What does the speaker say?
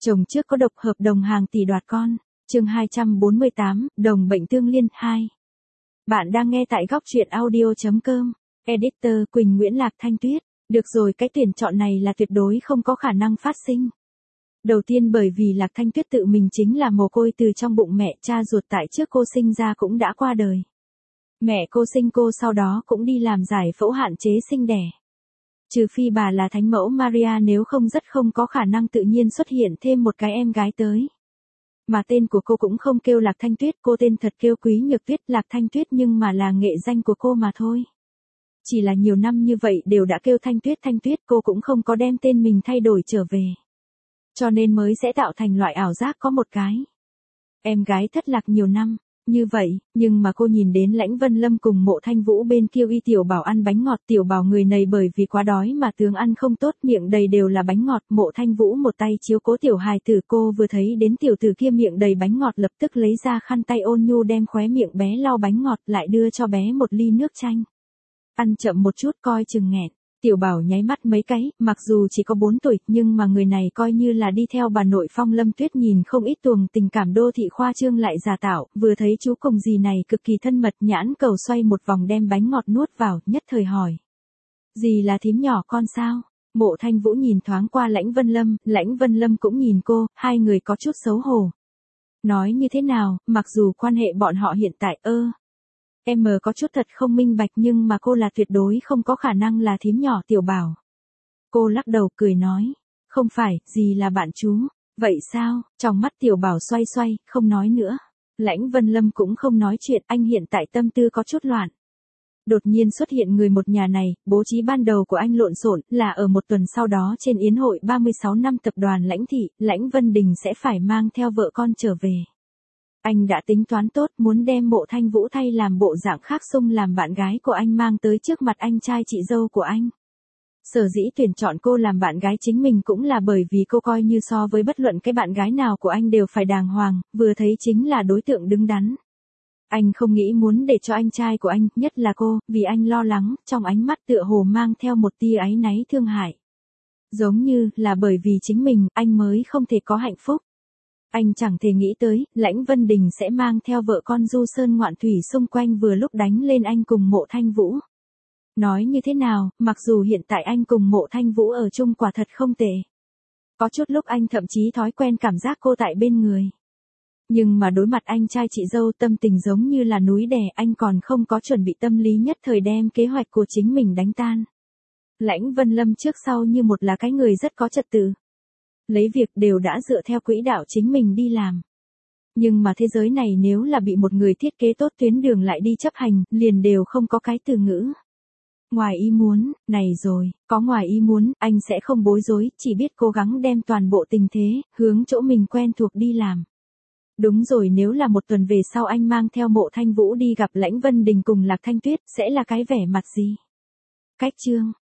Chồng trước có độc hợp đồng hàng tỷ đoạt con. Chương 248, đồng bệnh tương liên 2. Bạn đang nghe tại góc truyện audio.com. Editor Quỳnh Nguyễn Lạc Thanh Tuyết. Được rồi, cái tuyển chọn này là tuyệt đối không có khả năng phát sinh. Đầu tiên bởi vì Lạc Thanh Tuyết tự mình chính là mồ côi từ trong bụng mẹ, cha ruột tại trước cô sinh ra cũng đã qua đời. Mẹ cô sinh cô sau đó cũng đi làm giải phẫu hạn chế sinh đẻ. Trừ phi bà là thánh mẫu Maria, nếu không rất không có khả năng tự nhiên xuất hiện thêm một cái em gái tới. Mà tên của cô cũng không kêu Lạc Thanh Tuyết, cô tên thật kêu Quý Nhược Tuyết, Lạc Thanh Tuyết nhưng mà là nghệ danh của cô mà thôi. Chỉ là nhiều năm như vậy đều đã kêu Thanh Tuyết, cô cũng không có đem tên mình thay đổi trở về. Cho nên mới sẽ tạo thành loại ảo giác có một cái em gái thất lạc nhiều năm. Như vậy, nhưng mà cô nhìn đến Lãnh Vân Lâm cùng Mộ Thanh Vũ bên kia uy Tiểu Bảo ăn bánh ngọt, Tiểu Bảo người này bởi vì quá đói mà tướng ăn không tốt, miệng đầy đều là bánh ngọt, Mộ Thanh Vũ một tay chiếu cố tiểu hài tử, cô vừa thấy đến tiểu tử kia miệng đầy bánh ngọt lập tức lấy ra khăn tay ôn nhu đem khóe miệng bé lau bánh ngọt lại đưa cho bé một ly nước chanh. Ăn chậm một chút coi chừng nghẹn. Tiểu Bảo nháy mắt mấy cái, mặc dù chỉ có 4 tuổi, nhưng mà người này coi như là đi theo bà nội Phong Lâm Tuyết nhìn không ít tuồng tình cảm đô thị khoa trương lại giả tạo, vừa thấy chú cùng dì này cực kỳ thân mật, nhãn cầu xoay một vòng đem bánh ngọt nuốt vào, nhất thời hỏi. Dì là thím nhỏ con sao? Mộ Thanh Vũ nhìn thoáng qua Lãnh Vân Lâm cũng nhìn cô, hai người có chút xấu hổ. Nói như thế nào, mặc dù quan hệ bọn họ hiện tại em có chút thật không minh bạch nhưng mà cô là tuyệt đối không có khả năng là thím nhỏ Tiểu Bảo. Cô lắc đầu cười nói, không phải, gì là bạn chú, vậy sao, trong mắt Tiểu Bảo xoay xoay, không nói nữa. Lãnh Vân Lâm cũng không nói chuyện, anh hiện tại tâm tư có chút loạn. Đột nhiên xuất hiện người một nhà này, bố trí ban đầu của anh lộn xộn, là ở một tuần sau đó trên yến hội 36 năm tập đoàn Lãnh Thị, Lãnh Vân Đình sẽ phải mang theo vợ con trở về. Anh đã tính toán tốt muốn đem Mộ Thanh Vũ thay làm bộ dạng khác xung làm bạn gái của anh mang tới trước mặt anh trai chị dâu của anh. Sở dĩ tuyển chọn cô làm bạn gái chính mình cũng là bởi vì cô coi như so với bất luận cái bạn gái nào của anh đều phải đàng hoàng, vừa thấy chính là đối tượng đứng đắn. Anh không nghĩ muốn để cho anh trai của anh, nhất là cô, vì anh lo lắng, trong ánh mắt tựa hồ mang theo một tia áy náy thương hại. Giống như là bởi vì chính mình, anh mới không thể có hạnh phúc. Anh chẳng thể nghĩ tới, Lãnh Vân Đình sẽ mang theo vợ con du sơn ngoạn thủy xung quanh vừa lúc đánh lên anh cùng Mộ Thanh Vũ. Nói như thế nào, mặc dù hiện tại anh cùng Mộ Thanh Vũ ở chung quả thật không tệ. Có chút lúc anh thậm chí thói quen cảm giác cô tại bên người. Nhưng mà đối mặt anh trai chị dâu tâm tình giống như là núi đè, anh còn không có chuẩn bị tâm lý nhất thời đem kế hoạch của chính mình đánh tan. Lãnh Vân Lâm trước sau như một là cái người rất có trật tự. Lấy việc đều đã dựa theo quỹ đạo chính mình đi làm. Nhưng mà thế giới này nếu là bị một người thiết kế tốt tuyến đường lại đi chấp hành, liền đều không có cái từ ngữ. Ngoài ý muốn, này rồi, có ngoài ý muốn, anh sẽ không bối rối, chỉ biết cố gắng đem toàn bộ tình thế, hướng chỗ mình quen thuộc đi làm. Đúng rồi, nếu là một tuần về sau anh mang theo Mộ Thanh Vũ đi gặp Lãnh Vân Đình cùng Lạc Thanh Tuyết, sẽ là cái vẻ mặt gì? Cách chương.